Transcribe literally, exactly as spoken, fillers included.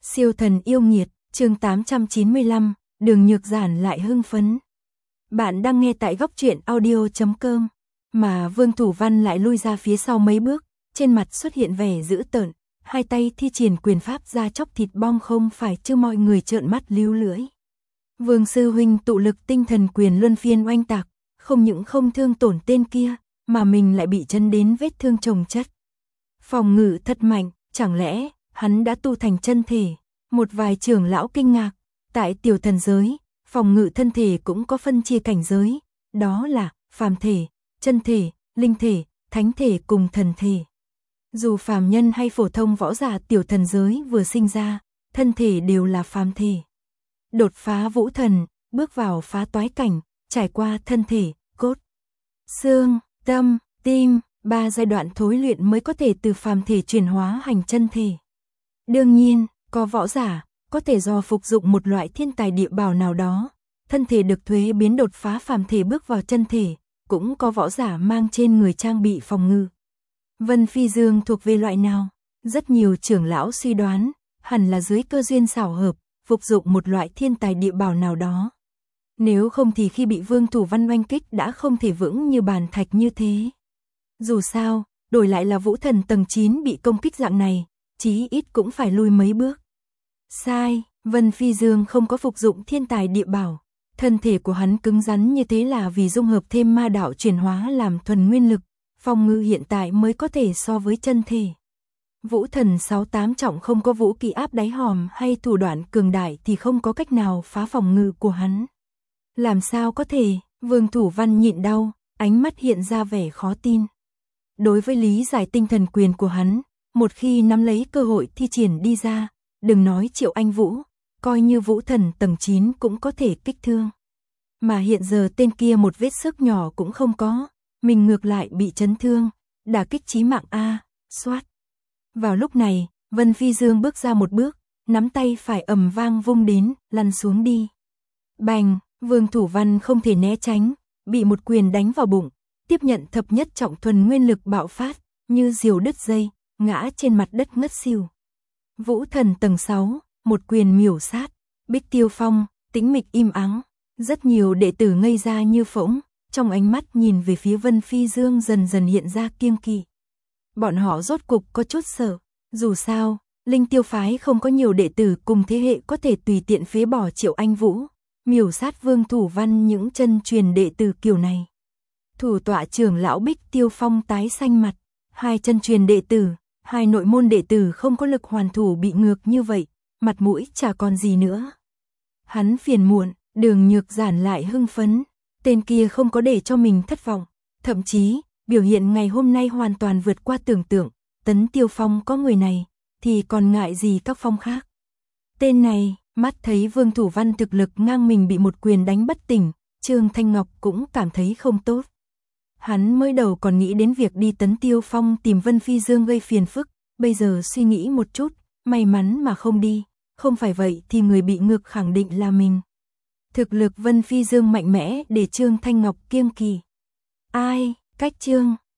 Siêu thần yêu nghiệt, chương tám trăm chín mươi lăm, Đường Nhược Giản lại hưng phấn. Bạn đang nghe tại góc truyện audio chấm com, mà Vương Thủ Văn lại lui ra phía sau mấy bước, trên mặt xuất hiện vẻ dữ tợn, hai tay thi triển quyền pháp ra chóc thịt bong không phải chứ mọi người trợn mắt líu lưỡi. Vương sư huynh tụ lực tinh thần quyền luân phiên oanh tạc, không những không thương tổn tên kia, mà mình lại bị chấn đến vết thương chồng chất. Phòng ngự thật mạnh, chẳng lẽ hắn đã tu thành chân thể? Một vài trưởng lão kinh ngạc, tại tiểu thần giới, phòng ngự thân thể cũng có phân chia cảnh giới, đó là phàm thể, chân thể, linh thể, thánh thể cùng thần thể. Dù phàm nhân hay phổ thông võ giả tiểu thần giới vừa sinh ra, thân thể đều là phàm thể. Đột phá vũ thần, bước vào phá toái cảnh, trải qua thân thể, cốt, xương, tâm, tim, ba giai đoạn thối luyện mới có thể từ phàm thể chuyển hóa thành chân thể. Đương nhiên, có võ giả có thể do phục dụng một loại thiên tài địa bảo nào đó, thân thể được thuế biến đột phá phàm thể bước vào chân thể, cũng có võ giả mang trên người trang bị phòng ngự. Vân Phi Dương thuộc về loại nào? Rất nhiều trưởng lão suy đoán, hẳn là dưới cơ duyên xảo hợp, phục dụng một loại thiên tài địa bảo nào đó. Nếu không thì khi bị Vương Thủ Văn oanh kích đã không thể vững như bàn thạch như thế. Dù sao, đổi lại là vũ thần tầng chín bị công kích dạng này, chí ít cũng phải lui mấy bước. Sai, Vân Phi Dương không có phục dụng thiên tài địa bảo. Thân thể của hắn cứng rắn như thế là vì dung hợp thêm ma đạo chuyển hóa làm thuần nguyên lực, phòng ngự hiện tại mới có thể so với chân thể. Vũ thần sáu tám trọng không có vũ kỹ áp đáy hòm hay thủ đoạn cường đại thì không có cách nào phá phòng ngự của hắn. Làm sao có thể? Vương Thủ Văn nhịn đau, ánh mắt hiện ra vẻ khó tin. Đối với lý giải tinh thần quyền của hắn, một khi nắm lấy cơ hội thi triển đi ra, đừng nói Triệu Anh Vũ, coi như vũ thần tầng chín cũng có thể kích thương. Mà hiện giờ tên kia một vết xước nhỏ cũng không có, mình ngược lại bị chấn thương, đả kích chí mạng a, xoát. Vào lúc này, Vân Phi Dương bước ra một bước, nắm tay phải ầm vang vung đến, lăn xuống đi. Bành, Vương Thủ Văn không thể né tránh, bị một quyền đánh vào bụng, tiếp nhận thập nhất trọng thuần nguyên lực bạo phát, như diều đứt dây, ngã trên mặt đất ngất xỉu. Vũ thần tầng sáu, một quyền miểu sát, Bích Tiêu Phong, tĩnh mịch im ắng, rất nhiều đệ tử ngây ra như phỗng, trong ánh mắt nhìn về phía Vân Phi Dương dần dần hiện ra kiêng kỵ. Bọn họ rốt cục có chút sợ, dù sao, Linh Tiêu phái không có nhiều đệ tử cùng thế hệ có thể tùy tiện phế bỏ Triệu Anh Vũ, miểu sát Vương Thủ Văn những chân truyền đệ tử kiểu này. Thủ tọa trưởng lão Bích Tiêu Phong tái xanh mặt, hai chân truyền đệ tử, hai nội môn đệ tử không có lực hoàn thủ bị ngược như vậy, mặt mũi chả còn gì nữa. Hắn phiền muộn, Đường Nhược Giản lại hưng phấn, tên kia không có để cho mình thất vọng, thậm chí, biểu hiện ngày hôm nay hoàn toàn vượt qua tưởng tượng, Tấn Tiêu Phong có người này, thì còn ngại gì các phong khác. Tên này, mắt thấy Vương Thủ Văn thực lực ngang mình bị một quyền đánh bất tỉnh, Trương Thanh Ngọc cũng cảm thấy không tốt. Hắn mới đầu còn nghĩ đến việc đi Tấn Tiêu Phong tìm Vân Phi Dương gây phiền phức, bây giờ suy nghĩ một chút, may mắn mà không đi, không phải vậy thì người bị ngược khẳng định là mình. Thực lực Vân Phi Dương mạnh mẽ để Trương Thanh Ngọc kiêng kỳ. Ai, cách Trương